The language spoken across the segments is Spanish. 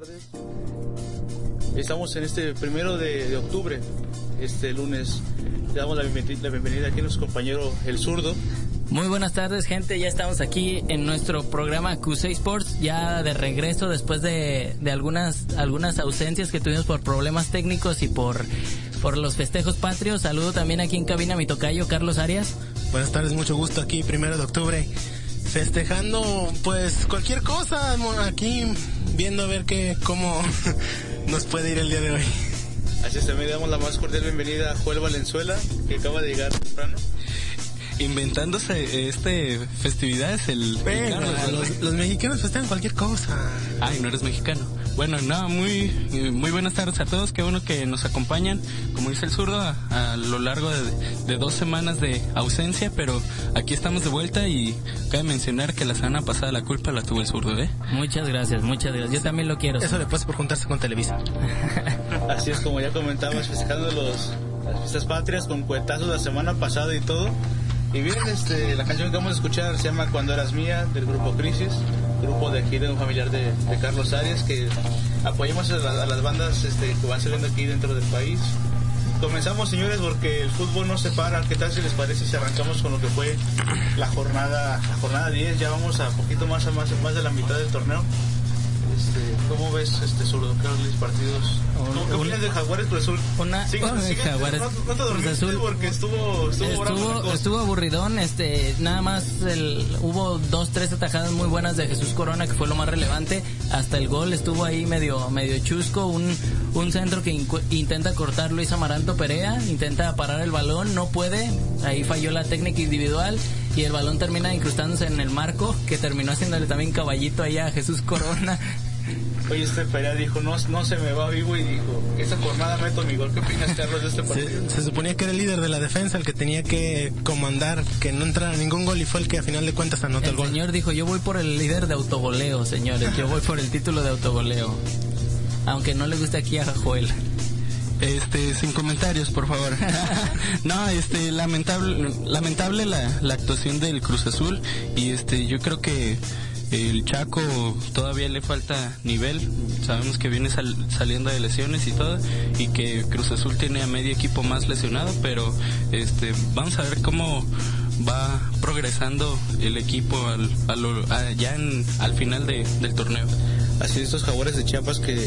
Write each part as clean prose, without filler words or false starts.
tardes. Estamos en este 1 de octubre, este lunes. Le damos la bienvenida aquí a nuestro compañero El Zurdo. Muy buenas tardes, gente. Ya estamos aquí en nuestro programa Q6 Sports, ya de regreso después de algunas ausencias que tuvimos por problemas técnicos y por los festejos patrios. Saludo también aquí en cabina a mi tocayo Carlos Arias. Buenas tardes, mucho gusto aquí 1 de octubre. Festejando pues cualquier cosa, aquí viendo a ver cómo nos puede ir el día de hoy. Así es, también le damos la más cordial bienvenida a Joel Valenzuela, que acaba de llegar temprano. Inventándose festividades los mexicanos festejan cualquier cosa. Ay, no eres mexicano. Bueno, no, muy buenas tardes a todos, qué bueno que nos acompañan, como dice el Zurdo, a lo largo de 2 semanas de ausencia, pero aquí estamos de vuelta y cabe mencionar que la semana pasada la culpa la tuvo el Zurdo, ¿eh? Muchas gracias, yo también lo quiero. Eso le pasa por juntarse con Televisa. Así es, como ya comentabas, festejando las fiestas patrias con cuetazos la semana pasada y todo. Y bien, la canción que vamos a escuchar se llama Cuando Eras Mía, del grupo Crisis, grupo de aquí de un familiar de Carlos Arias, que apoyamos a las bandas que van saliendo aquí dentro del país. Comenzamos, señores, porque el fútbol no se para. ¿Qué tal si les parece si arrancamos con lo que fue la jornada 10? Ya vamos a poquito más de la mitad del torneo. ¿Cómo ves, Zurdo? ¿Qué los partidos? ¿Qué opinas de Jaguares Cruz Azul? Jaguares no te dormiste Azul, porque estuvo aburridón. Nada más hubo 2-3 atajadas muy buenas de Jesús Corona, que fue lo más relevante. Hasta el gol estuvo ahí medio chusco. Un centro que intenta cortar Luis Amaranto Perea, intenta parar el balón, no puede. Ahí falló la técnica individual y el balón termina incrustándose en el marco, que terminó haciéndole también caballito ahí a Jesús Corona. Oye, Perea dijo, no se me va vivo, y dijo, esta jornada meto mi gol. ¿Qué opinas, Carlos, de este partido? Se suponía que era el líder de la defensa, el que tenía que comandar que no entrara ningún gol, y fue el que a final de cuentas anotó el gol. El señor dijo, yo voy por el líder de autogoleo, señores, yo voy por el título de autogoleo. Aunque no le guste aquí a Joel. Sin comentarios, por favor. No, lamentable la actuación del Cruz Azul, y yo creo que el Chaco todavía le falta nivel. Sabemos que viene saliendo de lesiones y todo, y que Cruz Azul tiene a medio equipo más lesionado, pero vamos a ver cómo va progresando el equipo al final del torneo. Así, estos Jaguares de Chiapas que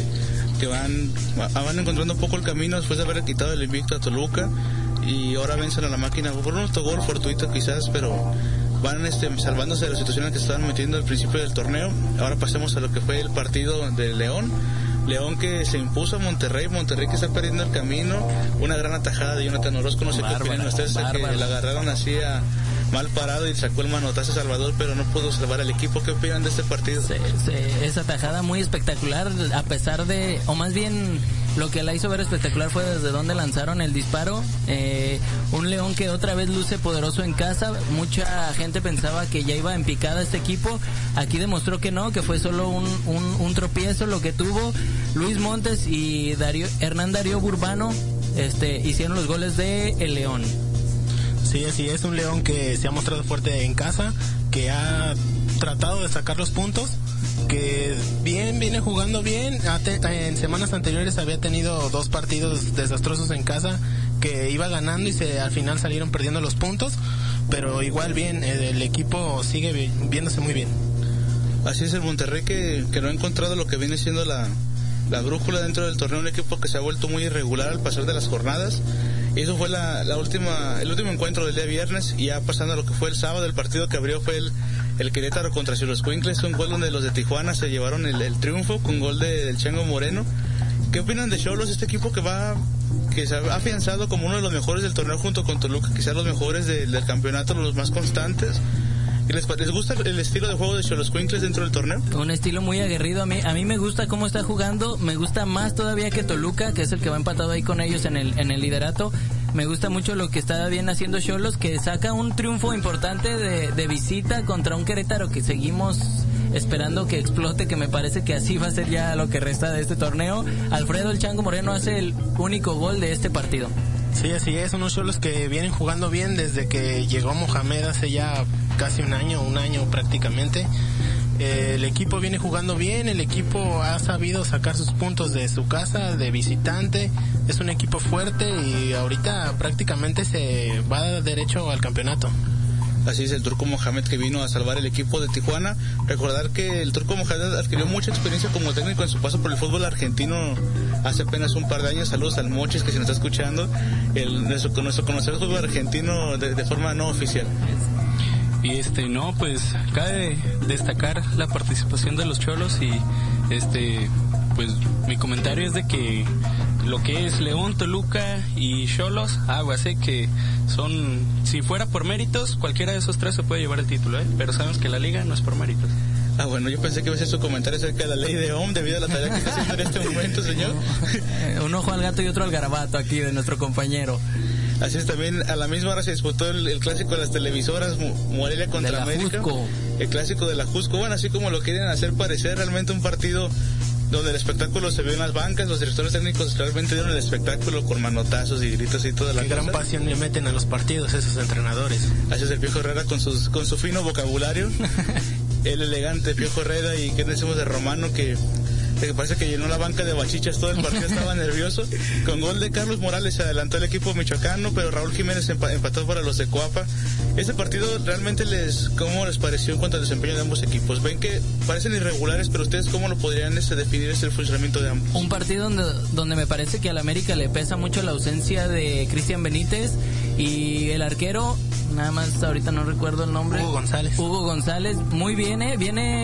van encontrando un poco el camino después de haber quitado el invicto a Toluca, y ahora vencen a la máquina por un autogol fortuito quizás, pero van salvándose de la situación en la que se estaban metiendo al principio del torneo. Ahora pasemos a lo que fue el partido de León que se impuso a Monterrey que está perdiendo el camino. Una gran atajada de Jonathan Orozco, no sé qué opinan ustedes, que la agarraron así mal parado y sacó el manotazo a Salvador, pero no pudo salvar al equipo. ¿Qué opinan de este partido? Esa atajada muy espectacular, a pesar de, o más bien lo que la hizo ver espectacular fue desde donde lanzaron el disparo. Un León que otra vez luce poderoso en casa. Mucha gente pensaba que ya iba en picada este equipo. Aquí demostró que no, que fue solo un tropiezo lo que tuvo. Luis Montes y Hernán Darío Burbano hicieron los goles de el León. Sí, así es, un León que se ha mostrado fuerte en casa, que ha tratado de sacar los puntos, que viene jugando bien. En semanas anteriores había tenido 2 partidos desastrosos en casa, que iba ganando y al final salieron perdiendo los puntos, pero igual bien, el equipo sigue viéndose muy bien. Así es, el Monterrey que no ha encontrado lo que viene siendo la brújula dentro del torneo, un equipo que se ha vuelto muy irregular al pasar de las jornadas. Y eso fue el último encuentro del día viernes, y ya pasando a lo que fue el sábado, el partido que abrió fue el Querétaro contra Xoloscuincles, un gol donde los de Tijuana se llevaron el triunfo con gol del Chango Moreno. ¿Qué opinan de Xolos, este equipo que se ha afianzado como uno de los mejores del torneo junto con Toluca, quizás los mejores del campeonato, los más constantes? ¿Les gusta el estilo de juego de Xoloscuincles dentro del torneo? Un estilo muy aguerrido. A mí me gusta cómo está jugando. Me gusta más todavía que Toluca, que es el que va empatado ahí con ellos en el liderato. Me gusta mucho lo que está bien haciendo Xolos, que saca un triunfo importante de visita contra un Querétaro que seguimos esperando que explote, que me parece que así va a ser ya lo que resta de este torneo. Alfredo el Chango Moreno hace el único gol de este partido. Sí, así es, unos Xolos que vienen jugando bien desde que llegó Mohamed hace ya casi un año prácticamente, El equipo viene jugando bien, el equipo ha sabido sacar sus puntos de su casa, de visitante, es un equipo fuerte y ahorita prácticamente se va derecho al campeonato. Así es, el Turco Mohamed, que vino a salvar el equipo de Tijuana. Recordar que el Turco Mohamed adquirió mucha experiencia como técnico en su paso por el fútbol argentino hace apenas un par de años. Saludos al Mochis, que se nos está escuchando, nuestro conocedor del fútbol argentino de forma no oficial. Y no, pues cabe destacar la participación de los Cholos y pues mi comentario es de que lo que es León, Toluca y Xolos, que son, si fuera por méritos, cualquiera de esos tres se puede llevar el título, pero sabemos que la liga no es por méritos. Bueno, yo pensé que iba a ser su comentario acerca de la ley de Ohm debido a la tarea que está haciendo en este momento, señor. Un ojo al gato y otro al garabato aquí de nuestro compañero. Así es, también a la misma hora se disputó el clásico de las televisoras, Morelia contra América. Jusco. El clásico de la Jusco. Bueno, así como lo quieren hacer parecer, realmente un partido donde el espectáculo se vio en las bancas. Los directores técnicos realmente dieron el espectáculo con manotazos y gritos y toda la cosa. Qué gran pasión le meten a los partidos esos entrenadores. Así es, el Piojo Herrera con su fino vocabulario. El elegante Piojo Herrera, y qué decimos de Romano, que parece que llenó la banca de bachichas todo el partido, estaba nervioso. Con gol de Carlos Morales se adelantó el equipo michoacano, pero Raúl Jiménez empató para los de Coapa. Este partido realmente ¿cómo les pareció en cuanto al desempeño de ambos equipos? Ven que parecen irregulares, pero ustedes ¿cómo lo podrían definir el funcionamiento de ambos? Un partido donde me parece que al América le pesa mucho la ausencia de Cristian Benítez y el arquero, nada más ahorita no recuerdo el nombre. Hugo González, muy viene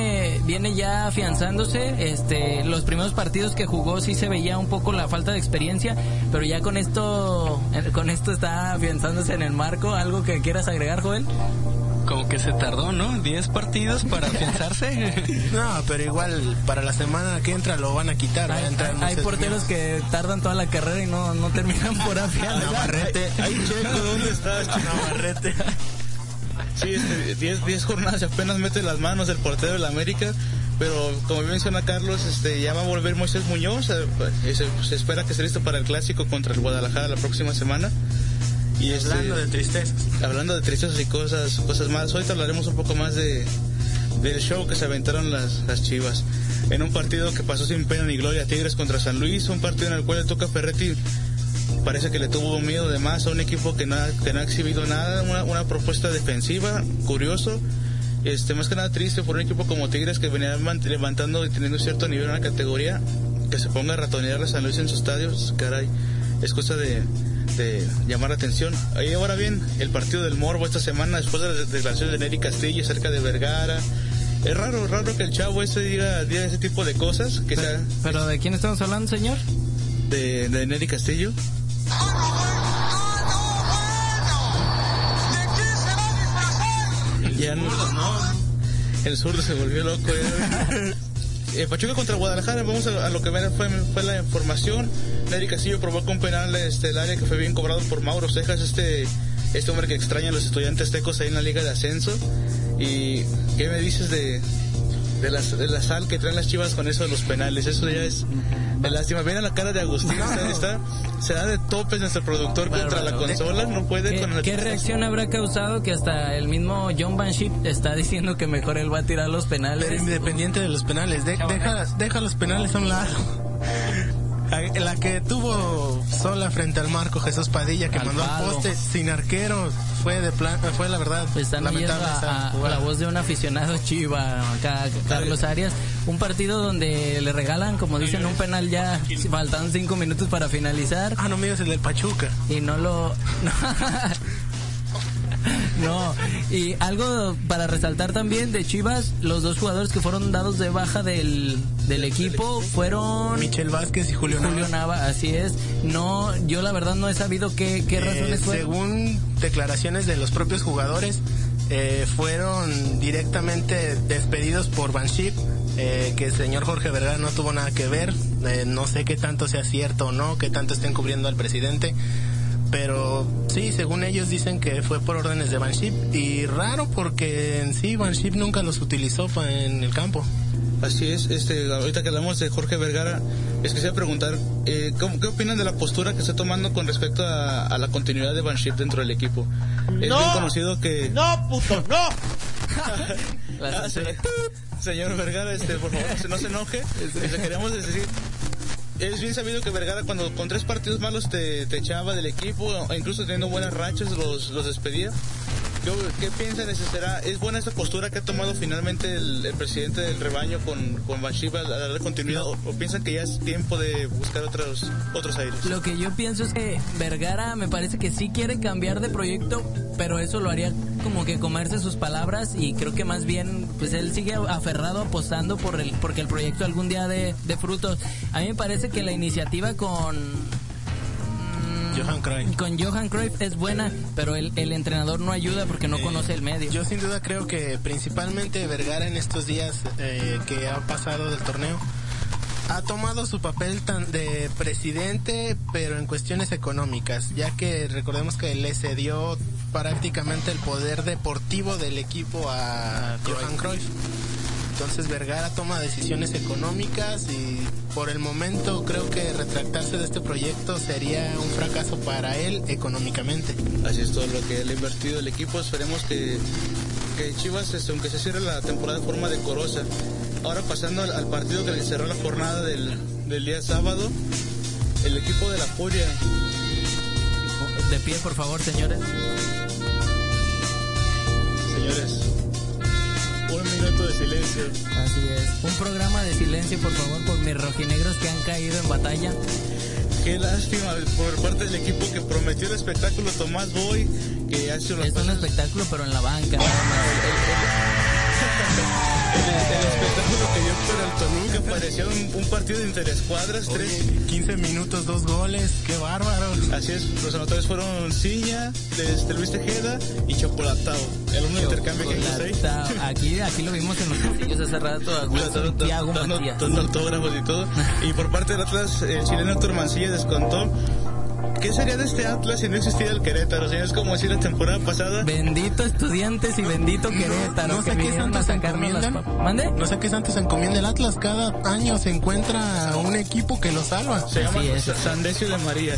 ya afianzándose. Los primeros partidos que jugó sí se veía un poco la falta de experiencia, pero ya con esto está afianzándose en el marco. ¿Algo que quieras agregar, Joel? Como que se tardó, ¿no? 10 partidos para afianzarse. No, pero igual para la semana que entra lo van a quitar. Hay porteros que tardan toda la carrera y no terminan por afianzar. Navarrete. Ay, Checo, ¿dónde estás? Navarrete. Sí, 10 jornadas y apenas mete las manos el portero del América. Pero como menciona Carlos, ya va a volver Moisés Muñoz. Se espera que esté listo para el clásico contra el Guadalajara la próxima semana. Y hablando de tristezas. Hablando de tristezas y cosas malas, ahorita hablaremos un poco más del show que se aventaron las Chivas. En un partido que pasó sin pena ni gloria, Tigres contra San Luis, un partido en el cual el Tuca Ferretti parece que le tuvo miedo de más a un equipo que no ha exhibido nada, una propuesta defensiva, curioso. Más que nada triste por un equipo como Tigres, que venía levantando y teniendo un cierto nivel en una categoría, que se ponga a ratonear a San Luis en sus estadios, caray, es cosa de llamar la atención. Y ahora bien, el partido del morbo esta semana, después de las declaraciones de Nery Castillo acerca de Vergara. Es raro que el chavo diga ese tipo de cosas. ¿Pero de quién estamos hablando, señor? De Nery Castillo. Ya no. El zurdo se volvió loco. Pachuca contra Guadalajara, vamos a lo que fue la información. Nery Castillo provoca un penal el área que fue bien cobrado por Mauro Cejas, este hombre que extraña a los estudiantes tecos ahí en la Liga de Ascenso. ¿Y qué me dices de la sal que traen las Chivas con eso de los penales? Eso ya es de lástima. Ven a la cara de Agustín, se da de topes nuestro productor contra la consola, no puede con el... ¿Qué reacción habrá causado que hasta el mismo John Van Schip está diciendo que mejor él va a tirar los penales? Independiente de los penales, deja los penales a un lado. La que tuvo sola frente al marco, Jesús Padilla, que mandó al poste sin arquero, fue la verdad están lamentable a la voz de un aficionado Chiva, Carlos Arias. Un partido donde le regalan, como dicen, un penal ya faltan 5 minutos para finalizar. No me digas el del Pachuca. Y No, y algo para resaltar también de Chivas, los dos jugadores que fueron dados de baja del equipo fueron Michel Vázquez y Julio Nava, así es. No, yo la verdad no he sabido qué razones fueron. Según declaraciones de los propios jugadores, fueron directamente despedidos por Van Schip, que el señor Jorge Vergara no tuvo nada que ver. No sé qué tanto sea cierto o no, qué tanto estén cubriendo al presidente. Pero sí, según ellos dicen que fue por órdenes de Van Schip, y raro porque en sí Van Schip nunca los utilizó en el campo. Así es, ahorita que hablamos de Jorge Vergara, quisiera preguntar, ¿qué opinan de la postura que está tomando con respecto a la continuidad de Van Schip dentro del equipo? Es bien conocido que... ¡No, puto, no! señor Vergara, por favor, no se enoje. Queríamos decir, es bien sabido que Vergara cuando con 3 partidos malos te echaba del equipo, o incluso teniendo buenas rachas los despedía. ¿Qué piensan? ¿Es buena esta postura que ha tomado finalmente el presidente del rebaño con Bathsheba a darle continuidad? ¿O piensan que ya es tiempo de buscar otros aires? Lo que yo pienso es que Vergara me parece que sí quiere cambiar de proyecto, pero eso lo haría como que comerse sus palabras, y creo que más bien pues él sigue aferrado apostando porque el proyecto algún día dé frutos. A mí me parece que la iniciativa con Johan Cruyff es buena, pero el entrenador no ayuda porque no conoce el medio. Yo sin duda creo que principalmente Vergara en estos días que ha pasado del torneo ha tomado su papel de presidente, pero en cuestiones económicas, ya que recordemos que le cedió prácticamente el poder deportivo del equipo a Johan Cruyff. Entonces Vergara toma decisiones económicas y por el momento creo que retractarse de este proyecto sería un fracaso para él económicamente. Así es todo lo que él ha invertido el equipo. Esperemos que Chivas, aunque se cierre la temporada de forma decorosa. Ahora pasando al partido que le cerró la jornada del día sábado, el equipo de la Furia. De pie, por favor, señores. Señores, un minuto de silencio. Así es. Un programa de silencio, por favor, por mis rojinegros que han caído en batalla. Qué lástima por parte del equipo que prometió el espectáculo Tomás Boy, que hace es un espectáculo, pero en la banca. El espectáculo que dio por el Toluca parecía un partido de interescuadras. 15 minutos, 2 goles, qué bárbaro. Así es, los anotadores fueron Ciña, Luis Tejeda y Chocolatao. El único intercambio que hizo. Aquí lo vimos en los pasillos hace rato, a Thiago Matías. Dando autógrafos y todo. Y por parte del Atlas, el chileno Héctor Mancilla descontó. ¿Qué sería de este Atlas si no existiera el Querétaro? O sea, es como decir la temporada pasada. Bendito Estudiantes y bendito Querétaro. No sé qué santos se encomiendan. ¿Mande? No sé qué santos se encomienda el Atlas. Cada año se encuentra un equipo que lo salva. Se llama San Decio de María.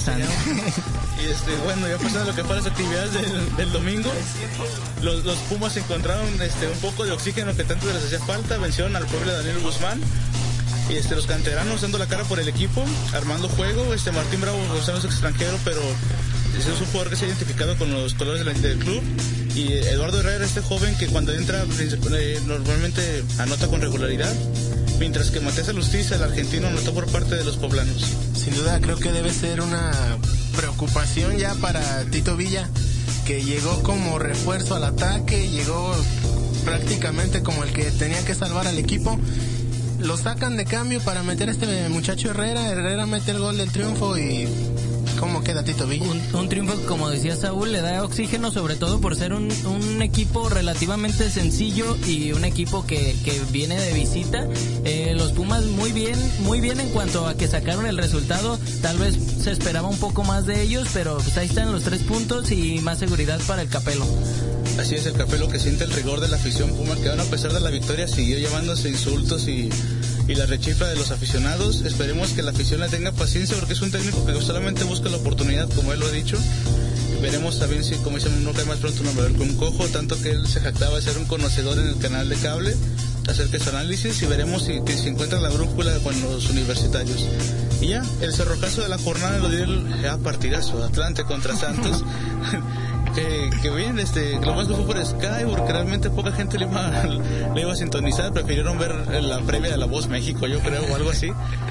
Y bueno, ya pasando lo que fue las actividades del domingo, los Pumas encontraron un poco de oxígeno que tanto les hacía falta. Vencieron al pueblo de Daniel Guzmán. Y los canteranos dando la cara por el equipo, armando juego. Martín Bravo Gonzalo es extranjero, pero es un jugador que se ha identificado con los colores del club. Y Eduardo Herrera, joven que cuando entra normalmente anota con regularidad, mientras que Matías Alustiza, el argentino, anotó por parte de los poblanos. Sin duda creo que debe ser una preocupación ya para Tito Villa, que llegó como refuerzo al ataque, llegó prácticamente como el que tenía que salvar al equipo. Lo sacan de cambio para meter a este muchacho Herrera mete el gol del triunfo. Y ¿cómo queda Tito Villa? Un triunfo, como decía Saúl, le da oxígeno, sobre todo por ser un equipo relativamente sencillo y un equipo que viene de visita. Los Pumas muy bien en cuanto a que sacaron el resultado. Tal vez se esperaba un poco más de ellos, pero pues ahí están los 3 puntos y más seguridad para el Capelo. Así es, el Capelo que siente el rigor de la afición Puma, que aún a pesar de la victoria siguió llevándose insultos y la rechifla de los aficionados. Esperemos que la afición le tenga paciencia, porque es un técnico que solamente busca la oportunidad, como él lo ha dicho. Veremos también si, como dicen, no cae más pronto un nombrador con un cojo, tanto que él se jactaba de ser un conocedor en el canal de cable acerca de su análisis, y veremos si encuentra la brújula con los universitarios. Y ya, el cerrojazo de la jornada lo dio el partidazo, Atlante contra Santos. que bien, lo más que fue por Sky, porque realmente poca gente le iba a sintonizar. Prefirieron ver la previa de La Voz México, yo creo, o algo así.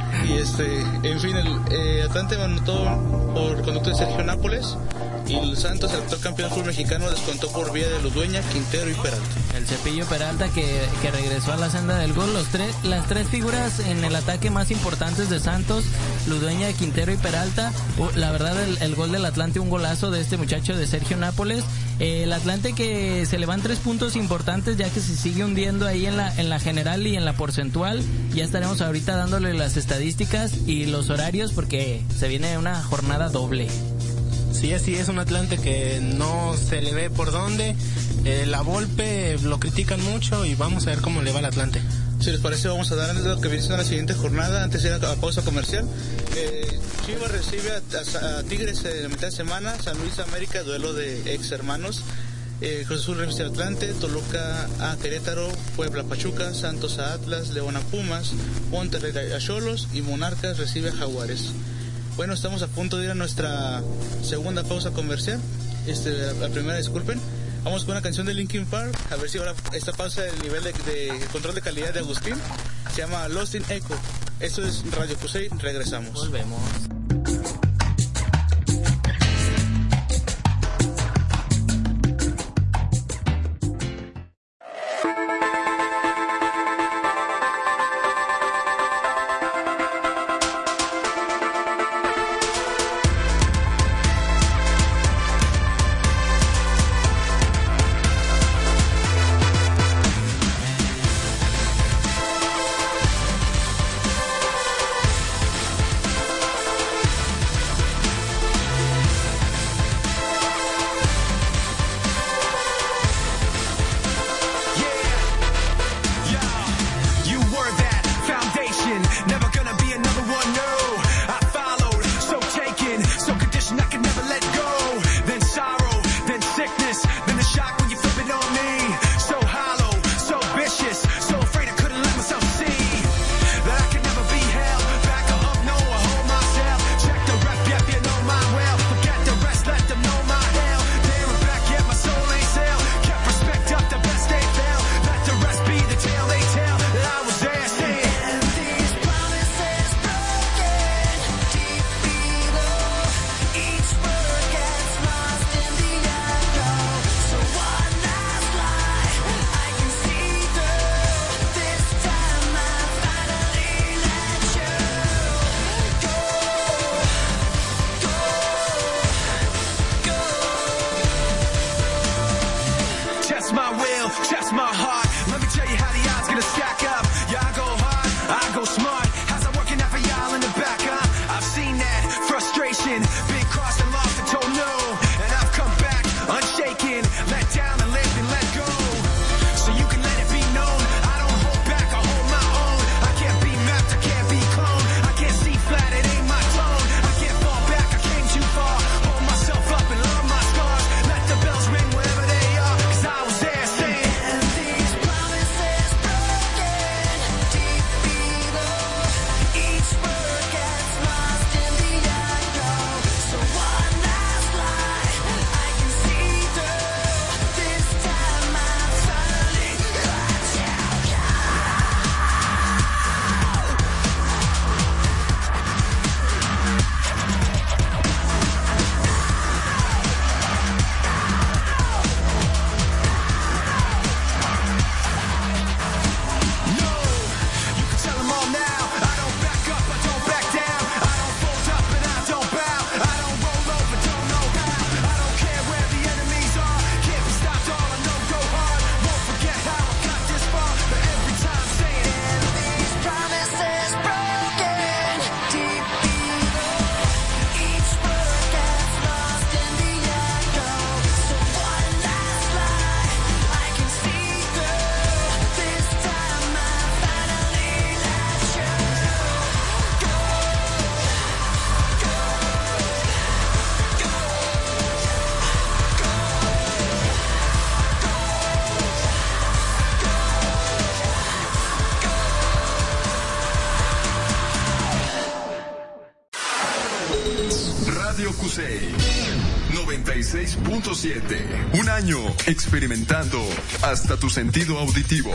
Y en fin, el Atlante anotó por conducto de Sergio Nápoles, y el Santos, el actual campeón del fútbol mexicano, descontó por vía de Ludueña, Quintero y Peralta. El Cepillo Peralta que regresó a la senda del gol. Las tres figuras en el ataque más importantes de Santos, Ludueña, Quintero y Peralta. La verdad, el gol del Atlante, un golazo de este muchacho de Sergio Nápoles. El Atlante que se le van 3 puntos importantes, ya que se sigue hundiendo ahí en la general y en la porcentual. Ya estaremos ahorita dándole las estadísticas y los horarios, porque se viene una jornada doble. Sí, así es, un Atlante que no se le ve por dónde. La Volpe lo critican mucho, y vamos a ver cómo le va al Atlante. Si les parece, vamos a dar lo que viene siendo la siguiente jornada antes de ir a la pausa comercial. Chivas recibe a Tigres en la mitad de semana. San Luis América, duelo de ex hermanos. Cruz Azul reviste a Atlante, Toluca a Querétaro, Puebla a Pachuca, Santos a Atlas, León a Pumas, Monterrey a Xolos y Monarcas recibe a Jaguares. Bueno, estamos a punto de ir a nuestra segunda pausa comercial. La primera, disculpen. Vamos con una canción de Linkin Park, a ver si ahora esta pasa el nivel de control de calidad de Agustín. Se llama Lost in Echo. Esto es Radio Cusey, regresamos. Volvemos. Radio Cusey 96.7. Un año experimentando hasta tu sentido auditivo.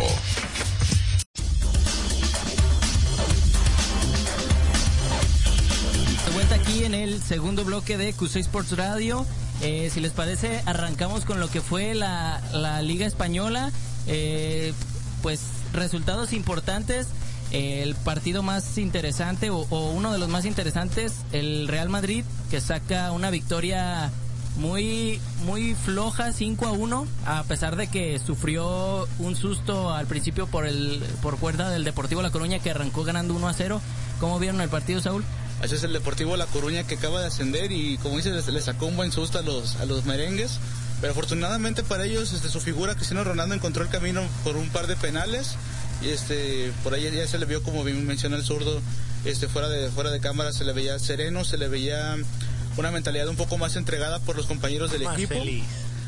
De vuelta aquí en el segundo bloque de Cusey Sports Radio. Si les parece, arrancamos con lo que fue la Liga Española. Pues resultados importantes. El partido más interesante o uno de los más interesantes, el Real Madrid, que saca una victoria muy floja, 5-1, a pesar de que sufrió un susto al principio por cuerda del Deportivo La Coruña, que arrancó ganando 1-0. ¿Cómo vieron el partido, Saúl? Así es, el Deportivo La Coruña, que acaba de ascender y, como dices, le sacó un buen susto a los merengues, pero afortunadamente para ellos su figura Cristiano Ronaldo encontró el camino por un par de penales. Y por ahí ya se le vio, como bien menciona el zurdo, fuera de cámara, se le veía sereno, se le veía una mentalidad un poco más entregada por los compañeros del equipo. Feliz.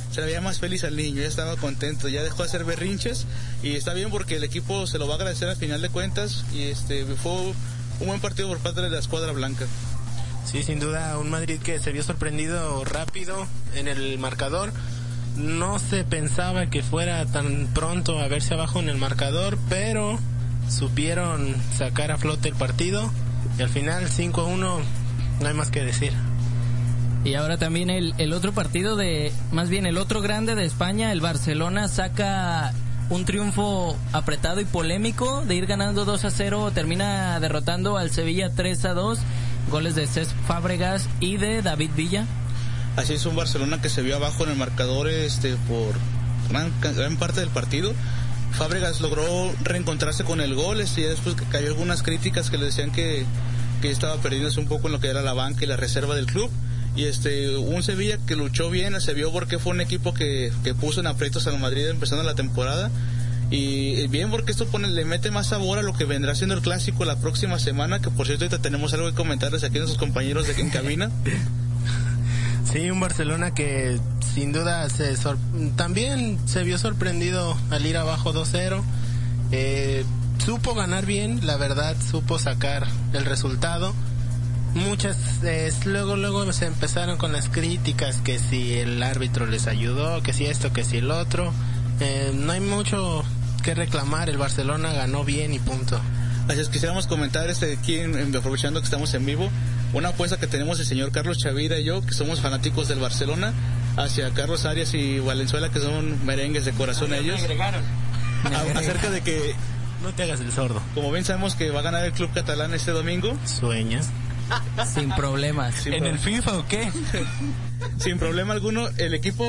se le veía más feliz al niño, ya estaba contento, ya dejó de hacer berrinches y está bien porque el equipo se lo va a agradecer al final de cuentas y fue un buen partido por parte de la escuadra blanca. Sí, sin duda, un Madrid que se vio sorprendido rápido en el marcador. No se pensaba que fuera tan pronto a verse abajo en el marcador, pero supieron sacar a flote el partido y al final 5-1, no hay más que decir. Y ahora también el otro partido más bien el otro grande de España, el Barcelona saca un triunfo apretado y polémico de ir ganando 2-0, termina derrotando al Sevilla 3-2, goles de Cesc Fábregas y de David Villa. Así es, un Barcelona que se vio abajo en el marcador por gran parte del partido. Fábregas logró reencontrarse con el gol, y después que cayó algunas críticas que le decían que estaba perdiéndose un poco en lo que era la banca y la reserva del club. Y un Sevilla que luchó bien, se vio porque fue un equipo que puso en aprietos al Madrid empezando la temporada. Y bien porque esto le mete más sabor a lo que vendrá siendo el clásico la próxima semana, que por cierto ahorita tenemos algo que comentarles aquí a nuestros compañeros en cabina. Sí, un Barcelona que sin duda también se vio sorprendido al ir abajo 2-0. Supo ganar bien, la verdad, supo sacar el resultado. Luego se empezaron con las críticas, que si el árbitro les ayudó, que si esto, que si el otro. No hay mucho que reclamar, el Barcelona ganó bien y punto. Así es, quisiéramos comentar aquí, aprovechando que estamos en vivo, una apuesta que tenemos el señor Carlos Chavira y yo, que somos fanáticos del Barcelona, hacia Carlos Arias y Valenzuela, que son merengues de corazón ellos. Acerca de que... No te hagas el sordo. Como bien sabemos que va a ganar el club catalán este domingo. ¿Sueñas? Sin problemas. ¿El FIFA o qué? Sin problema alguno, el equipo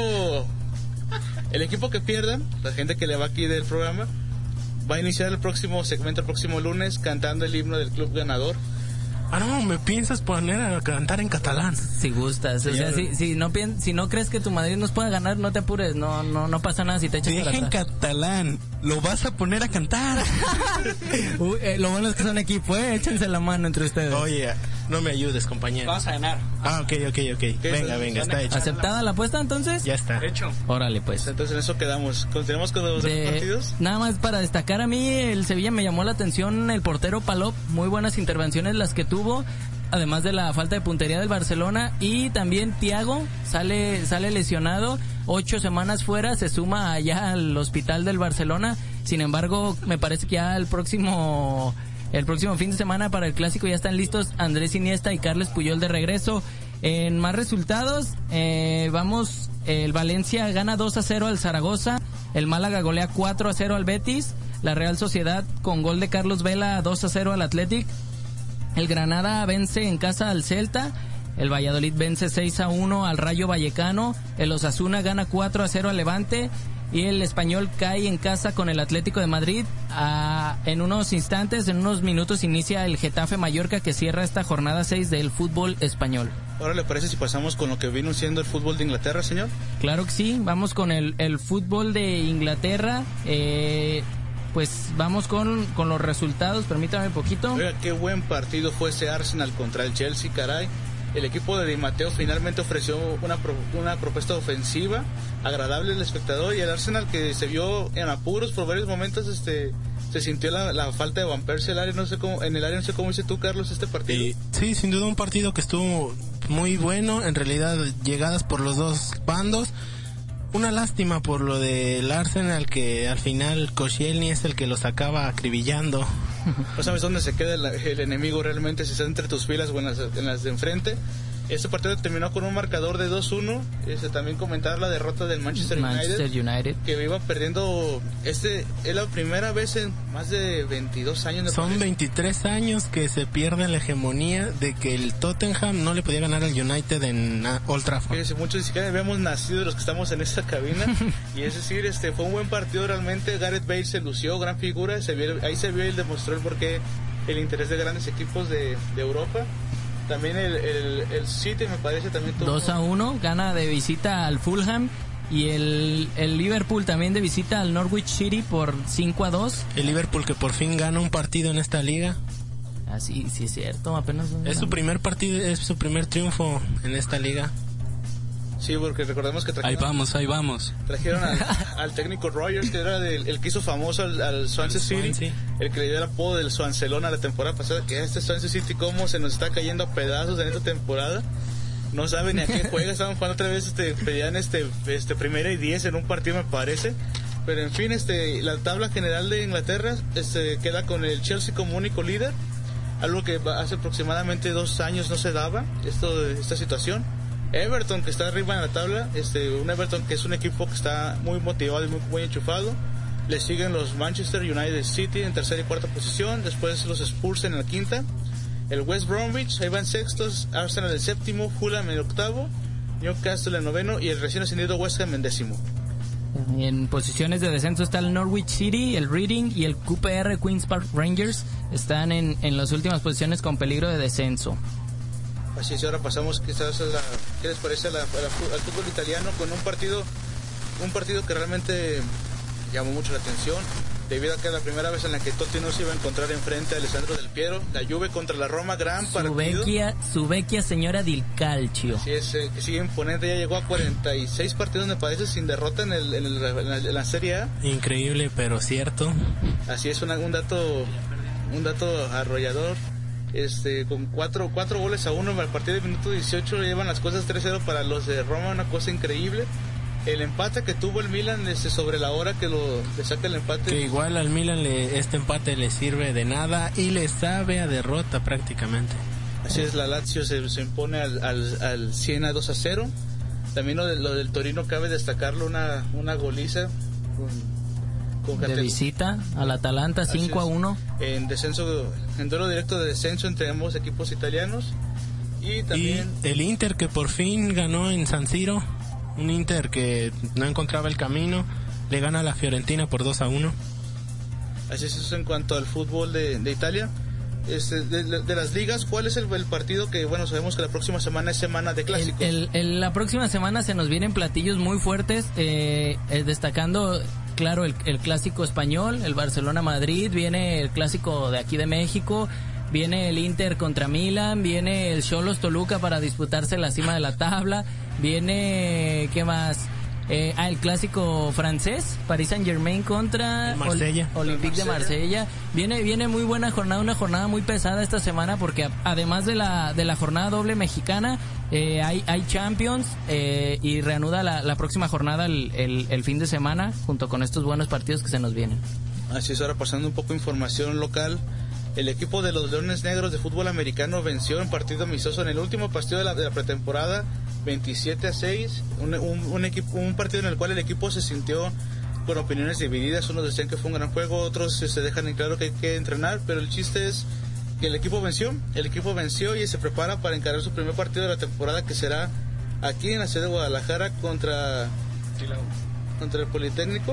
que pierda, la gente que le va aquí del programa, va a iniciar el próximo segmento, el próximo lunes, cantando el himno del club ganador. No, me piensas poner a cantar en catalán. Si gustas, o sea, si no crees que tu Madrid nos pueda ganar, no te apures, no pasa nada si te echas para atrás. En catalán, lo vas a poner a cantar. Lo bueno es que son equipo, échense la mano entre ustedes. Oye, no me ayudes, compañero. Vamos a ganar. Ok. Venga, está hecho. ¿Aceptada la apuesta entonces? Ya está. Hecho. Órale, pues. Entonces en eso quedamos. Continuamos con los demás partidos. Nada más para destacar, a mí el Sevilla me llamó la atención el portero Palop, muy buenas intervenciones las que tuvo, además de la falta de puntería del Barcelona, y también Thiago sale lesionado, 8 semanas fuera, se suma allá al hospital del Barcelona. Sin embargo, me parece que ya el próximo fin de semana para el clásico ya están listos Andrés Iniesta y Carles Puyol de regreso. En más resultados, el Valencia gana 2-0 al Zaragoza, el Málaga golea 4-0 al Betis, la Real Sociedad con gol de Carlos Vela 2-0 al Athletic, el Granada vence en casa al Celta, el Valladolid vence 6-1 al Rayo Vallecano, el Osasuna gana 4-0 al Levante y el Español cae en casa con el Atlético de Madrid. En unos minutos inicia el Getafe Mallorca, que cierra esta jornada 6 del fútbol español. Ahora, ¿le parece si pasamos con lo que vino siendo el fútbol de Inglaterra, señor? Claro que sí, vamos con el fútbol de Inglaterra. Pues vamos con los resultados, permítame un poquito. Oiga, qué buen partido fue ese Arsenal contra el Chelsea, caray. El equipo de Di Matteo finalmente ofreció una propuesta ofensiva agradable al espectador, y el Arsenal, que se vio en apuros por varios momentos, se sintió la falta de Van Persie en el área, no sé cómo dice tú, Carlos, este partido. Sí, sin duda un partido que estuvo muy bueno, en realidad llegadas por los dos bandos. Una lástima por lo del Arsenal, que al final Koscielny es el que los acaba acribillando. No sabes dónde se queda el enemigo realmente, si está entre tus filas o en las de enfrente. Este partido terminó con un marcador de 2-1. También comentar la derrota del Manchester United, que iba perdiendo. Es la primera vez en más de 22 años. Son 23 años que se pierde la hegemonía de que el Tottenham no le podía ganar al United en Old Trafford. Muchos ni siquiera habíamos nacido los que estamos en esta cabina. Y es decir, fue un buen partido realmente. Gareth Bale se lució, gran figura. Ahí se vio y demostró el porqué, el interés de grandes equipos de Europa. También el City, me parece, también tuvo 2-1, gana de visita al Fulham, y el Liverpool también de visita al Norwich City por 5-2. El Liverpool, que por fin gana un partido en esta liga. Sí es cierto, apenas es su primer partido, es su primer triunfo en esta liga. Sí, porque recordemos que ahí vamos. Trajeron al técnico Rogers, que era el que hizo famoso al Swansea City, el que le dio el apodo del Swancelona la temporada pasada, que este Swansea City cómo se nos está cayendo a pedazos en esta temporada. No saben ni a qué juega, estaban jugando otra vez, pedían primera y 10 en un partido me parece. Pero en fin, la tabla general de Inglaterra queda con el Chelsea como único líder, algo que hace aproximadamente 2 años no se daba, esta situación. Everton, que está arriba en la tabla, un Everton que es un equipo que está muy motivado y muy enchufado. Le siguen los Manchester United City en tercera y cuarta posición, después los Spurs en la quinta, el West Bromwich, ahí van sextos, Arsenal en séptimo, Fulham en octavo, Newcastle en noveno y el recién ascendido West Ham en décimo. En posiciones de descenso está el Norwich City, el Reading y el QPR Queen's Park Rangers. Están en las últimas posiciones con peligro de descenso. Así es, ahora pasamos quizás ¿qué les parece al fútbol italiano? Con un partido que realmente llamó mucho la atención, debido a que es la primera vez en la que Totti no se iba a encontrar enfrente a Alessandro Del Piero. La Juve contra la Roma, gran partido. Su vecchia señora del calcio. Así es, que sigue imponente, ya llegó a 46 partidos me parece sin derrota en la Serie A. Increíble, pero cierto. Así es, un dato arrollador. Con 4 goles a 1 al partido del minuto 18 llevan las cosas 3-0 para los de Roma, una cosa increíble. El empate que tuvo el Milan sobre la hora que le saca el empate, que igual al Milan este empate le sirve de nada y le sabe a derrota prácticamente. Así es, la Lazio se impone al Siena 2-0. También lo del Torino cabe destacarlo, una goliza de visita al Atalanta 5-1 en descenso, en duelo directo de descenso entre ambos equipos italianos. Y también el Inter, que por fin ganó en San Siro, un Inter que no encontraba el camino, le gana a la Fiorentina por 2-1. Así es, eso en cuanto al fútbol de Italia. De las ligas, ¿cuál es el partido que, bueno, sabemos que la próxima semana es semana de clásicos? La próxima semana se nos vienen platillos muy fuertes, destacando, claro, el clásico español, el Barcelona-Madrid, viene el clásico de aquí de México, viene el Inter contra Milan, viene el Xolos-Toluca para disputarse la cima de la tabla, viene, ¿qué más? El clásico francés, Paris Saint-Germain contra Olympique de Marsella. Viene muy buena jornada, una jornada muy pesada esta semana, porque además de la jornada doble mexicana, hay Champions, y reanuda la próxima jornada el fin de semana, junto con estos buenos partidos que se nos vienen. Así es, ahora pasando un poco de información local. El equipo de los Leones Negros de fútbol americano venció en partido amistoso en el último partido de la pretemporada 27-6, un partido en el cual el equipo se sintió con opiniones divididas. Unos decían que fue un gran juego, otros se dejan en claro que hay que entrenar, pero el chiste es que el equipo venció y se prepara para encarar su primer partido de la temporada, que será aquí en la ciudad de Guadalajara contra el Politécnico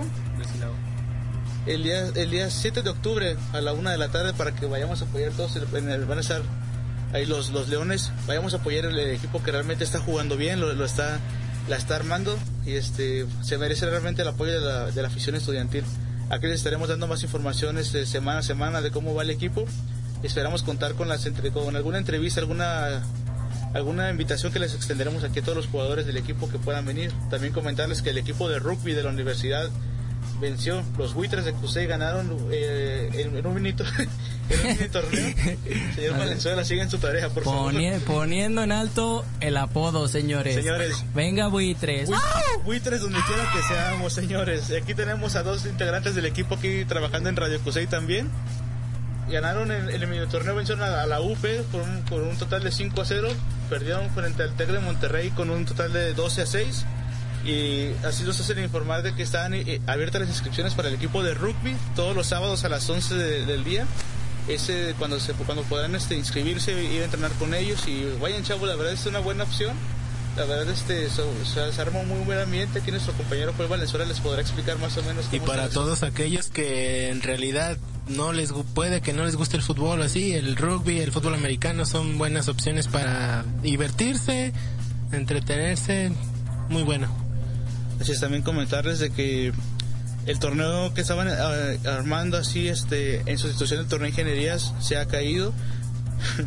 el día 7 de octubre a la 1 de la tarde, para que vayamos a apoyar todos. Van a estar ahí los Leones, vayamos a apoyar el equipo que realmente está jugando bien, la está armando, y se merece realmente el apoyo de la afición estudiantil. Aquí les estaremos dando más informaciones semana a semana de cómo va el equipo. Esperamos contar con alguna entrevista, alguna invitación que les extenderemos aquí a todos los jugadores del equipo que puedan venir. También comentarles que el equipo de rugby de la universidad venció, los Buitres de Cusey ganaron en un mini torneo. Señor Valenzuela, sigan su tarea, por favor. Poniendo en alto el apodo, señores. Venga, Buitres. Buitres donde quiera que seamos, señores. Aquí tenemos a 2 integrantes del equipo aquí trabajando en Radio Cusey también. Ganaron el mini torneo, vencieron a la UP por un total de 5-0. Perdieron frente al TEC de Monterrey con un total de 12-6. Y así nos hacen informar de que están abiertas las inscripciones para el equipo de rugby todos los sábados a las 11 del día. Cuando podrán inscribirse, ir a entrenar con ellos. Y vayan, chavos, la verdad es una buena opción. La verdad se arma un muy buen ambiente. Aquí nuestro compañero Paul Valenzuela les podrá explicar más o menos cómo. Y para todos aquellos que en realidad puede que no les guste el fútbol así, el rugby, el fútbol americano son buenas opciones para divertirse, entretenerse, muy bueno. Así es, también comentarles de que el torneo que estaban armando así en sustitución del torneo de ingenierías se ha caído.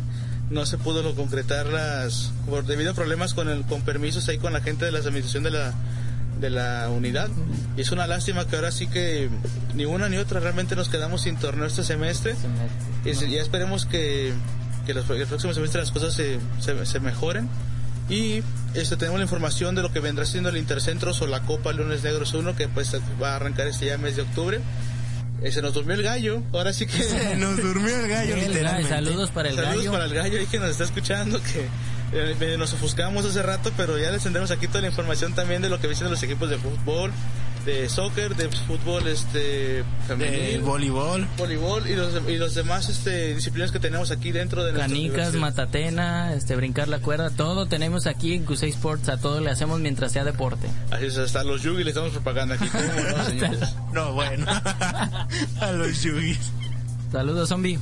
no se pudo concretar debido a problemas con permisos ahí con la gente de la administración de la unidad, y es una lástima que ahora sí que ni una ni otra realmente nos quedamos sin torneo este semestre, y ya esperemos que el próximo semestre las cosas se mejoren. Y tenemos la información de lo que vendrá siendo el Intercentros o la Copa Leones Negros 1, que pues va a arrancar ya mes de octubre. Se nos durmió el gallo, ahora sí que se nos durmió el gallo, literalmente. Saludos para el gallo. Saludos para el gallo ahí que nos está escuchando, que nos ofuscamos hace rato, pero ya les tendremos aquí toda la información también de lo que dicen los equipos de fútbol, de soccer, de fútbol femenil, de voleibol y los demás disciplinas que tenemos aquí dentro de canicas, matatena, brincar la cuerda, todo tenemos aquí en Q6 Sports, a todo le hacemos mientras sea deporte. Así es, hasta los yugis le estamos propagando aquí, ¿cómo no, señores? No, bueno, a los yugis. Saludos, zombie.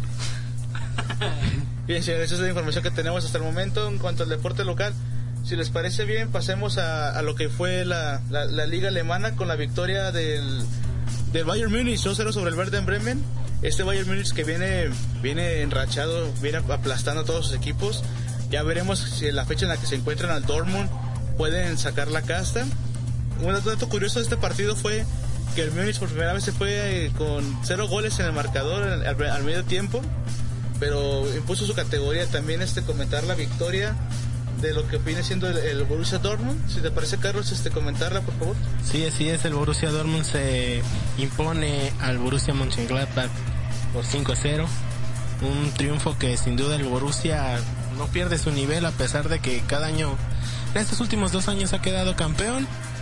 Bien, señores, esa es la información que tenemos hasta el momento en cuanto al deporte local. Si les parece bien, pasemos a lo que fue la liga alemana con la victoria del Bayern Múnich 2-0 sobre el Werder Bremen. Bayern Múnich que viene enrachado, viene aplastando a todos sus equipos. Ya veremos si en la fecha en la que se encuentran al Dortmund pueden sacar la casta. Un dato curioso de este partido fue que el Múnich por primera vez se fue con 0 goles en el marcador al medio tiempo, pero impuso su categoría. También comentar la victoria de lo que viene siendo el Borussia Dortmund. Si te parece, Carlos, comentarla, por favor. Sí, así es, el Borussia Dortmund se impone al Borussia Mönchengladbach por 5-0. Un triunfo que sin duda el Borussia no pierde su nivel, a pesar de que cada año, en estos últimos 2 años ha quedado campeón.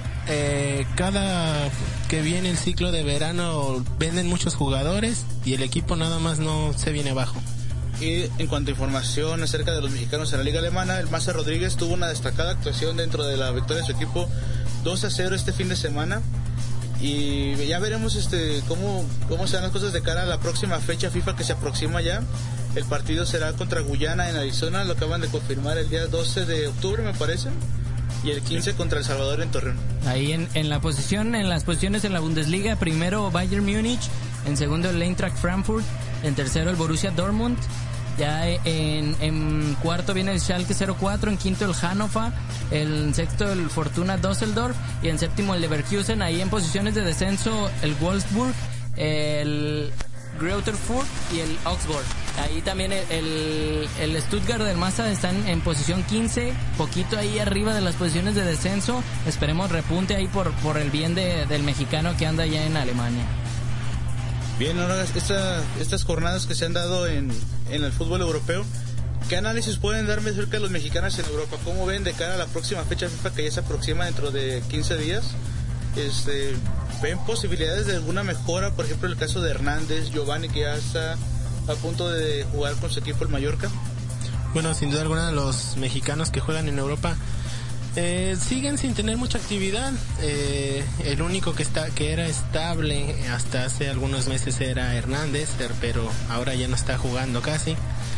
Cada que viene el ciclo de verano venden muchos jugadores y el equipo nada más no se viene abajo. Y en cuanto a información acerca de los mexicanos en la liga alemana, el Maza Rodríguez tuvo una destacada actuación dentro de la victoria de su equipo 2-0 este fin de semana, y ya veremos cómo se dan las cosas de cara a la próxima fecha FIFA que se aproxima ya. El partido será contra Guyana en Arizona, lo acaban de confirmar el día 12 de octubre me parece, y el 15 contra El Salvador en Torreón. Ahí en las posiciones en la Bundesliga, primero Bayern Múnich, en segundo el Eintracht Frankfurt, en tercero el Borussia Dortmund, ya en cuarto viene el Schalke 04, en quinto el Hannover, en sexto el Fortuna Düsseldorf y en séptimo el Leverkusen. Ahí en posiciones de descenso el Wolfsburg, el Greuther Fürth y el Augsburg. Ahí también el Stuttgart del Mazda están en posición 15, poquito ahí arriba de las posiciones de descenso. Esperemos repunte ahí por el bien del mexicano que anda allá en Alemania. Bien, ahora estas jornadas que se han dado en el fútbol europeo, ¿qué análisis pueden darme acerca de los mexicanos en Europa? ¿Cómo ven de cara a la próxima fecha FIFA que ya se aproxima dentro de 15 días? ¿Ven posibilidades de alguna mejora? Por ejemplo, el caso de Hernández, Giovanni, que ya está a punto de jugar con su equipo el Mallorca. Bueno, sin duda alguna los mexicanos que juegan en Europa siguen sin tener mucha actividad. El único que era estable hasta hace algunos meses era Hernández, pero ahora ya no está jugando casi.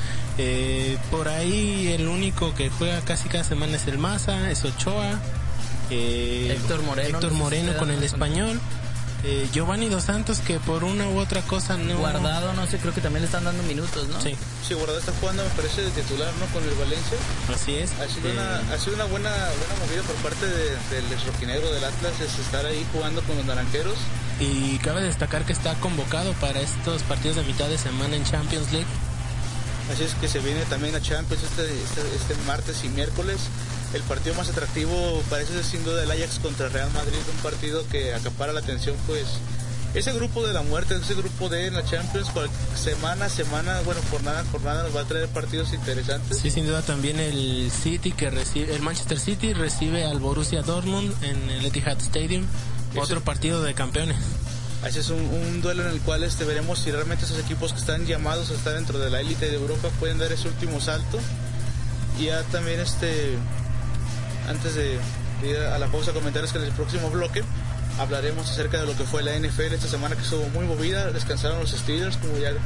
Por ahí el único que juega casi cada semana es el Maza, es Ochoa, Héctor Moreno con el Español, Giovanni Dos Santos, que por una u otra cosa no... Guardado, no sé, creo que también le están dando minutos, ¿no? Sí, Guardado está jugando, me parece, de titular, ¿no? Con el Valencia. Así es. Ha sido una buena movida por parte del rojinegro del Atlas, es estar ahí jugando con los naranjeros. Y cabe destacar que está convocado para estos partidos de mitad de semana en Champions League. Así es que se viene también a Champions este martes y miércoles. El partido más atractivo parece ser sin duda el Ajax contra Real Madrid, un partido que acapara la atención, pues ese grupo de la muerte, ese grupo de la Champions, semana, bueno, jornada nos va a traer partidos interesantes. Sí, sin duda también el Manchester City recibe al Borussia Dortmund en el Etihad Stadium, otro partido de campeones. Así es un duelo en el cual veremos si realmente esos equipos que están llamados a estar dentro de la élite de Europa pueden dar ese último salto. Y ya también antes de ir a la pausa, comentarios que en el próximo bloque hablaremos acerca de lo que fue la NFL esta semana, que estuvo muy movida. Descansaron los Steelers, como ya...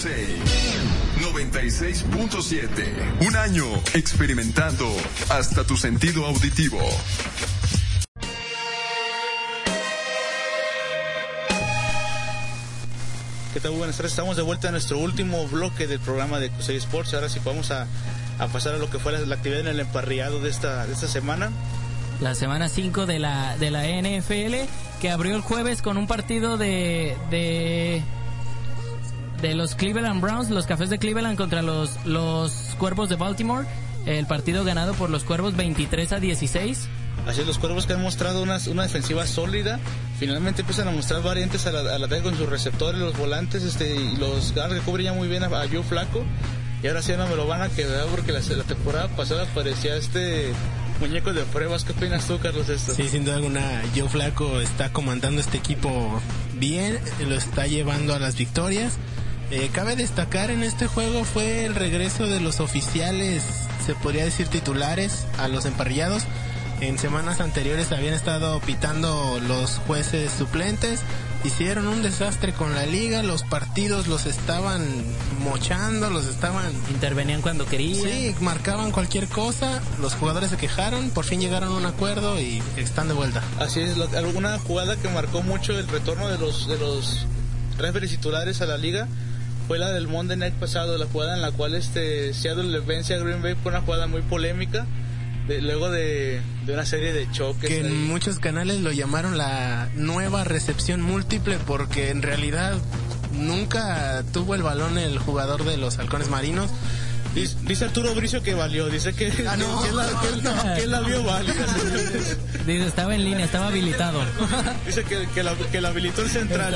96.7. Un año experimentando hasta tu sentido auditivo. ¿Qué tal? Buenas tardes. Estamos de vuelta a nuestro último bloque del programa de Cusey Sports. Ahora sí vamos a pasar a lo que fue la actividad en el emparrillado de esta semana. La semana 5 de la NFL, que abrió el jueves con un partido de los Cleveland Browns, los Cafés de Cleveland contra los Cuervos de Baltimore. El partido ganado por los Cuervos 23-16. Así es, los Cuervos que han mostrado una defensiva sólida, finalmente empiezan a mostrar variantes al ataque con sus receptores, los volantes, y los guards que cubren ya muy bien a Joe Flacco. Y ahora sí no me lo van a quedar porque la temporada pasada parecía muñeco de pruebas. ¿Qué opinas tú, Carlos, de esto? Sí, sin duda alguna, Joe Flacco está comandando este equipo bien, lo está llevando a las victorias. Cabe destacar en este juego fue el regreso de los oficiales, se podría decir titulares, a los emparrillados. En semanas anteriores habían estado pitando los jueces suplentes, hicieron un desastre con la liga, los partidos los estaban mochando, intervenían cuando querían. Sí, marcaban cualquier cosa, los jugadores se quejaron, por fin llegaron a un acuerdo y están de vuelta. Así es, alguna jugada que marcó mucho el retorno de los referees titulares a la liga fue la del Monday Night pasado, la jugada en la cual Seattle le vence a Green Bay por una jugada muy polémica. Luego de una serie de choques que en muchos canales lo llamaron la nueva recepción múltiple, porque en realidad nunca tuvo el balón el jugador de los Halcones Marinos. Dice Arturo Bricio que valió, dice que él la vio válida. Dice, estaba en línea, estaba habilitado. Dice que la habilitó el central.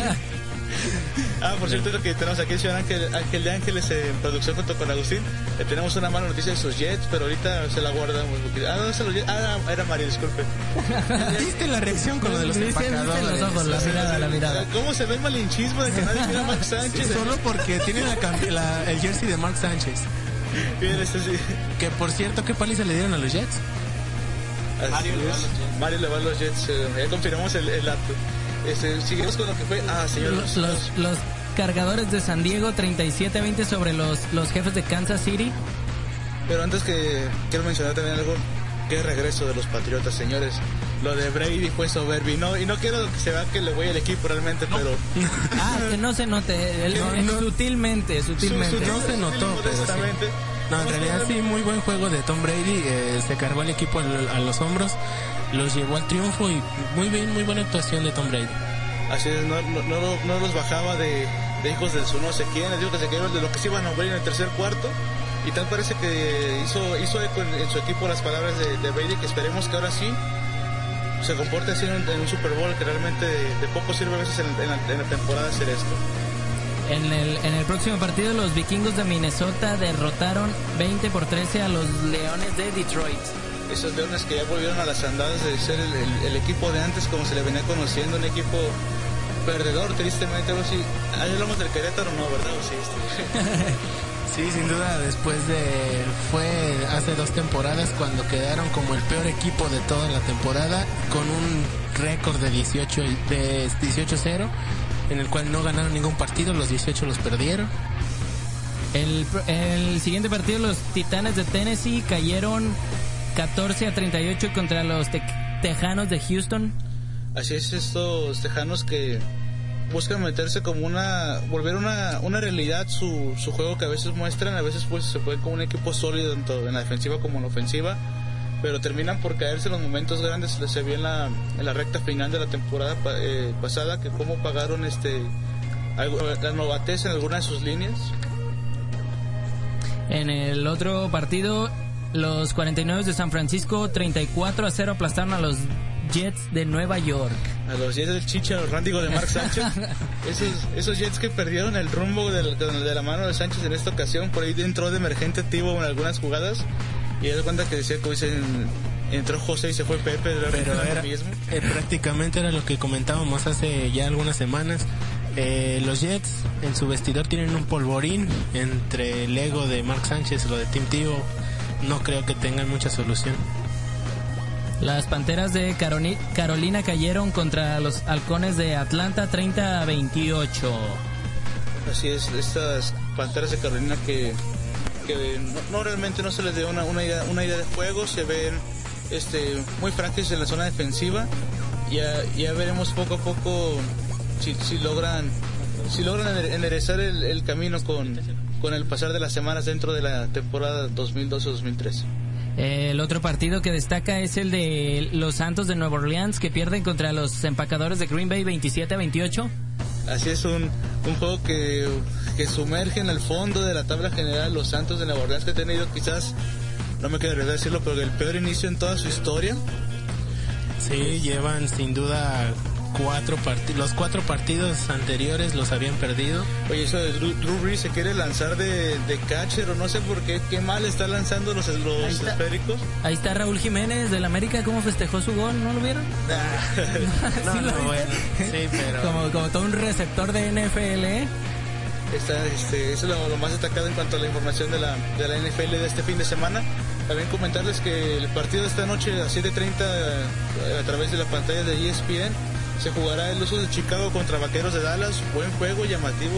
Por cierto, lo que tenemos aquí es Ángel de Ángeles en producción junto con Agustín. Tenemos una mala noticia de sus Jets, pero ahorita se la guardamos. Era María, disculpe. ¿Viste la reacción con lo de los empacadores? Los ojos, la mirada. ¿Cómo se ve el malinchismo de que nadie quiere a Mark Sánchez? Solo porque tiene el jersey de Mark Sánchez. Bien, sí. Que por cierto, ¿qué paliza le dieron a los Jets? Mario le va a los Jets. Ya confirmamos el dato. Seguimos con lo que fue señor, los Cargadores de San Diego 37-20 sobre los Jefes de Kansas City. Pero antes que quiero mencionar también algo, que regreso de los Patriotas, señores. Lo de Brady fue soberbio y no quiero que se vea que le voy al equipo realmente, no. Pero que no se note sutilmente no se notó, pero sí. No, en realidad sí, muy buen juego de Tom Brady, se cargó al equipo a los hombros, los llevó al triunfo y muy bien, muy buena actuación de Tom Brady. Así es, no los bajaba de hijos de su no sé quién, les digo que se quedaron de lo que se iban a morir en el tercer cuarto, y tal parece que hizo eco en su equipo las palabras de Brady, que esperemos que ahora sí se comporte así en un Super Bowl, que realmente de poco sirve a veces en la temporada hacer esto. En el próximo partido, los Vikingos de Minnesota derrotaron 20-13 a los Leones de Detroit. Esos Leones que ya volvieron a las andadas de ser el equipo de antes, como se le venía conociendo, un equipo perdedor, tristemente. Ahí hablamos del Querétaro, ¿no? ¿Verdad? Sí, sí, sin duda, fue hace 2 temporadas cuando quedaron como el peor equipo de toda la temporada, con un récord de 18-0. En el cual no ganaron ningún partido, los 18 los perdieron. El siguiente partido, los Titanes de Tennessee cayeron 14-38 contra los Tejanos de Houston. Así es, estos Tejanos que buscan meterse como volver una realidad su juego, que a veces muestran, a veces pues se pueden como un equipo sólido tanto en la defensiva como en la ofensiva, pero terminan por caerse en los momentos grandes. Se vio en la recta final de la temporada pasada, que cómo pagaron la novatez en algunas de sus líneas. En el otro partido, los 49 de San Francisco 34-0 aplastaron a los Jets de Nueva York. A los Jets del Chicha, los Rándigo de Mark Sánchez. esos Jets que perdieron el rumbo de la mano de Sánchez en esta ocasión. Por ahí entró de emergente Tivo en algunas jugadas. Y da cuenta que decía que entró José y se fue Pepe. Pero prácticamente era lo que comentábamos hace ya algunas semanas. Los Jets en su vestidor tienen un polvorín entre el ego de Mark Sánchez y lo de Tim Tebow. No creo que tengan mucha solución. Las Panteras de Carolina cayeron contra los Halcones de Atlanta 30-28. Así es, estas Panteras de Carolina que no realmente no se les dio una idea de juego, se ven muy frágiles en la zona defensiva. Ya veremos poco a poco si logran enderezar el camino con el pasar de las semanas dentro de la temporada 2012-2013. El otro partido que destaca es el de los Santos de Nueva Orleans, que pierden contra los Empacadores de Green Bay 27-28. Así es, un juego que sumerge en el fondo de la tabla general los Santos de Nueva Orleans, que han tenido quizás, no me quiero decirlo, pero el peor inicio en toda su historia. Sí, llevan sin duda los 4 partidos anteriores los habían perdido. Oye, eso de Drew Brees se quiere lanzar de catcher o no sé por qué mal está lanzando los esféricos. Ahí está Raúl Jiménez del América, cómo festejó su gol, ¿no lo vieron? No, bueno, sí, pero como todo un receptor de NFL, ¿eh? Eso es lo más destacado en cuanto a la información de la NFL de este fin de semana. También comentarles que el partido de esta noche a 7:30 a través de la pantalla de ESPN se jugará el Osos de Chicago contra Vaqueros de Dallas. Buen juego, llamativo.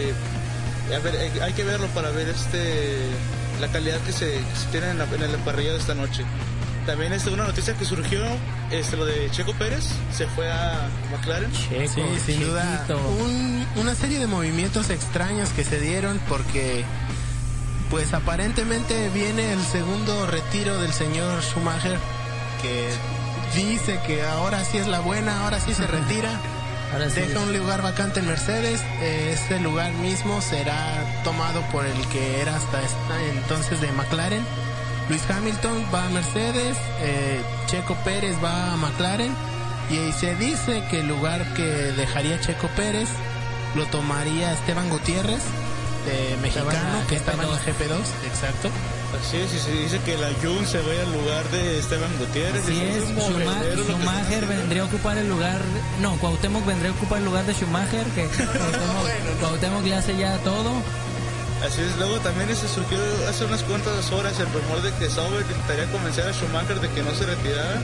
Hay que verlo para ver la calidad que se tiene en el emparrillado de esta noche. También una noticia que surgió, lo de Checo Pérez, se fue a McLaren. Sí, sin duda. Una serie de movimientos extraños que se dieron porque, pues aparentemente viene el segundo retiro del señor Schumacher, que dice que ahora sí es la buena, ahora sí se retira. Deja un lugar vacante en Mercedes. Este lugar mismo será tomado por el que era hasta entonces de McLaren. Lewis Hamilton va a Mercedes, Checo Pérez va a McLaren, y se dice que el lugar que dejaría Checo Pérez lo tomaría Esteban Gutiérrez, mexicano, que estaba en la GP2, exacto. Así es, y se dice que la Jun se ve al lugar de Esteban Gutiérrez. Así es, Schumacher vendría a ocupar el lugar, Cuauhtémoc vendría a ocupar el lugar de Schumacher, que Cuauhtémoc le hace ya todo. Así es, luego también surgió hace unas cuantas horas el rumor de que Sauber intentaría convencer a Schumacher de que no se retirara.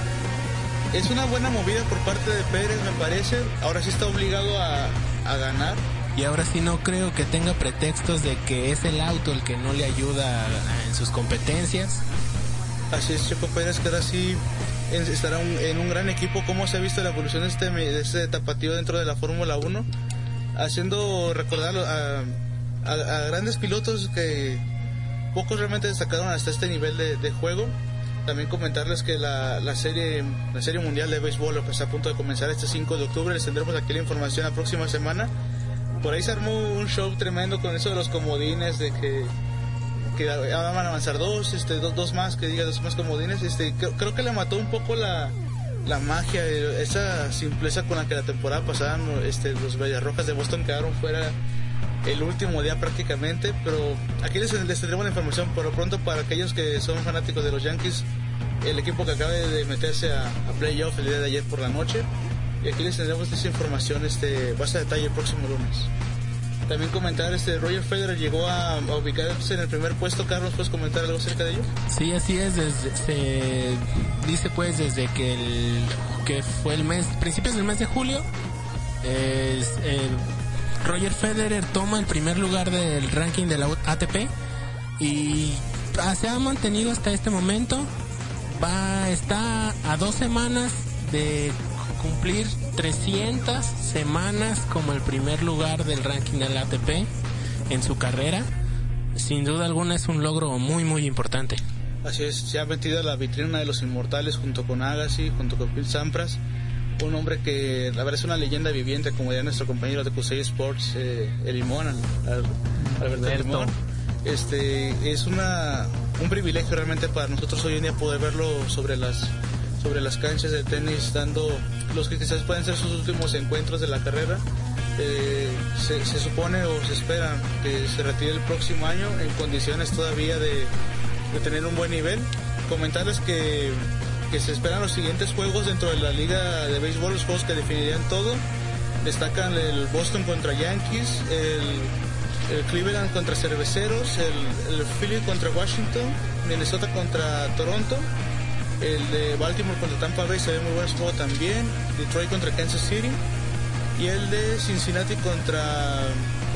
Es una buena movida por parte de Pérez, me parece. Ahora sí está obligado a ganar. Y ahora sí no creo que tenga pretextos de que es el auto el que no le ayuda en sus competencias. Así es, Checo Pérez, que ahora sí estará en un gran equipo. ¿Cómo se ha visto la evolución de este tapatío dentro de la Fórmula 1? Haciendo recordar a grandes pilotos que pocos realmente destacaron hasta este nivel de juego. También comentarles que la serie mundial de béisbol, lo que está a punto de comenzar este 5 de octubre, les tendremos aquí la información la próxima semana. Por ahí se armó un show tremendo con eso de los comodines, de que van a avanzar dos más, que diga dos más comodines. Creo que le mató un poco la magia, esa simpleza con la que la temporada pasada los Bellarrojas de Boston quedaron fuera el último día prácticamente. Pero aquí les tendremos la información por lo pronto para aquellos que son fanáticos de los Yankees, el equipo que acaba de meterse a playoff el día de ayer por la noche. Y aquí les tendremos esa información más a detalle el próximo lunes. También comentar, Roger Federer llegó a ubicarse en el primer puesto. Carlos, ¿puedes comentar algo acerca de ello? Sí, así es. Se dice pues desde que fue principios del mes de julio, Roger Federer toma el primer lugar del ranking de la ATP y se ha mantenido hasta este momento. Está a 2 semanas de cumplir 300 semanas como el primer lugar del ranking del ATP en su carrera. Sin duda alguna es un logro muy muy importante. Así es, se ha metido a la vitrina de los inmortales junto con Agassi, junto con Phil Sampras, un hombre que la verdad es una leyenda viviente, como diría nuestro compañero de Cusey Sports, el Limón, Alberto Limón. Es un privilegio realmente para nosotros hoy en día poder verlo sobre las canchas de tenis, dando los que quizás pueden ser sus últimos encuentros de la carrera. Se supone o se espera que se retire el próximo año en condiciones todavía de tener un buen nivel. Comentarles que se esperan los siguientes juegos dentro de la liga de béisbol, los juegos que definirían todo. Destacan el Boston contra Yankees, el Cleveland contra Cerveceros, el Philly contra Washington, Minnesota contra Toronto, el de Baltimore contra Tampa Bay, se ve muy buen juego también, Detroit contra Kansas City, y el de Cincinnati contra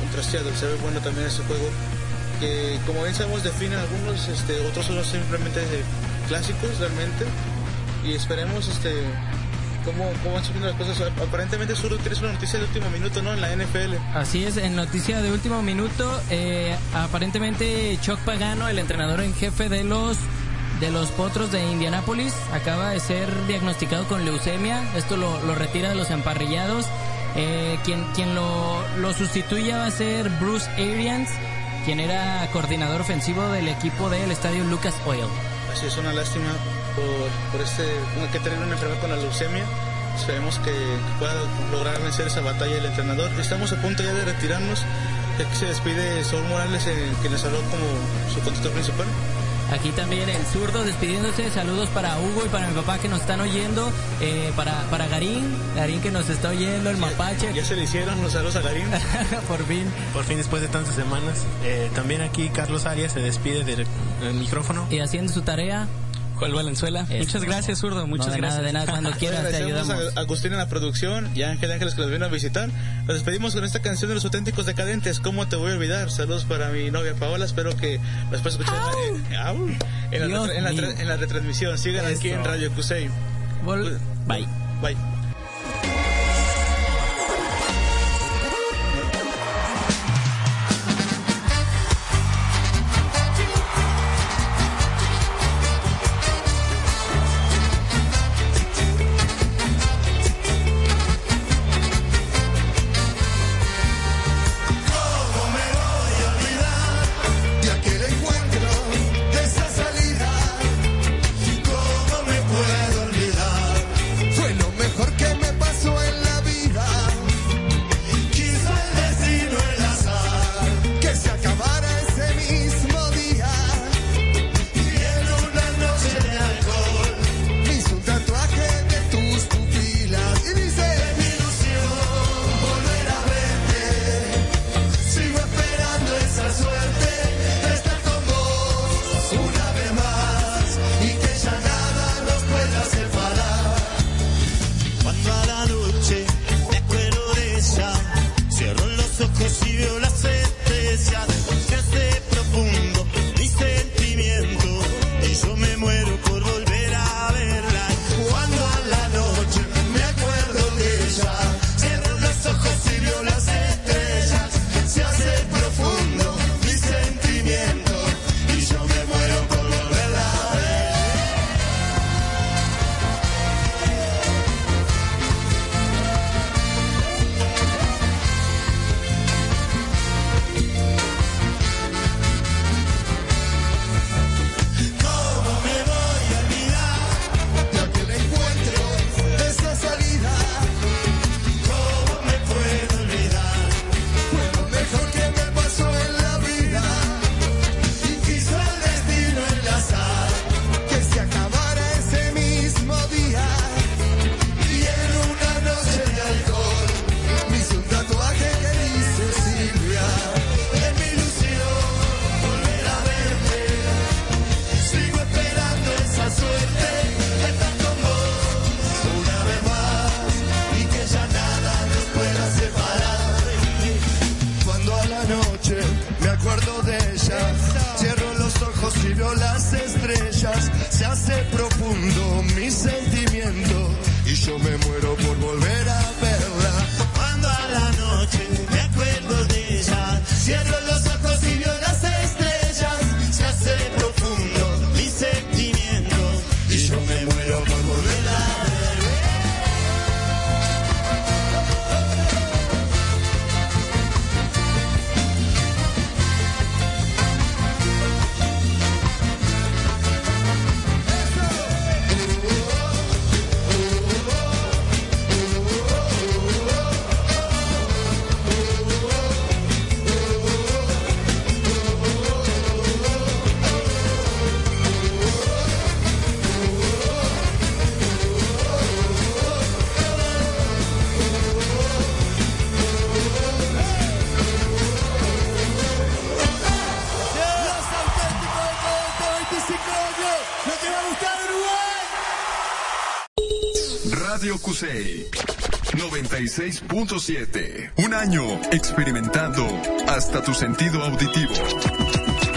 contra Seattle. Se ve bueno también ese juego, que como bien sabemos definen algunos, otros son simplemente clásicos realmente, y esperemos cómo van subiendo las cosas. Aparentemente Zurdo tienes una noticia de último minuto, ¿no? En la NFL. Así es, en noticia de último minuto, aparentemente Chuck Pagano, el entrenador en jefe de los Potros de Indianápolis, acaba de ser diagnosticado con leucemia. Esto lo retira de los emparrillados. Quien lo sustituya va a ser Bruce Arians, quien era coordinador ofensivo del equipo del estadio Lucas Oil. Así es, una lástima por que tener una enfermedad con la leucemia. Esperemos que pueda lograr vencer esa batalla el entrenador. Estamos a punto ya de retirarnos. Aquí se despide Saúl Morales, que nos habló como su conductor principal. Aquí también el Zurdo despidiéndose. Saludos para Hugo y para mi papá que nos están oyendo. Para Garín que nos está oyendo, el mapache. Ya se le hicieron los saludos a Garín. Por fin después de tantas semanas. También aquí Carlos Arias se despide del micrófono. Y haciendo su tarea, Joel Valenzuela. Muchas gracias, Zurdo. Muchas gracias. De nada, cuando quieras te ayudamos. A Agustín en la producción y a Ángel Ángeles que los vino a visitar. Nos despedimos con esta canción de Los Auténticos Decadentes, ¿Cómo te voy a olvidar? Saludos para mi novia Paola, espero que nos puedas escuchar en la retransmisión. Sigan aquí en Radio Cusey. Bye. Bye. Fue lo mejor que me pasó en la vida. Radio Cusey. 96.7. Un año experimentando hasta tu sentido auditivo.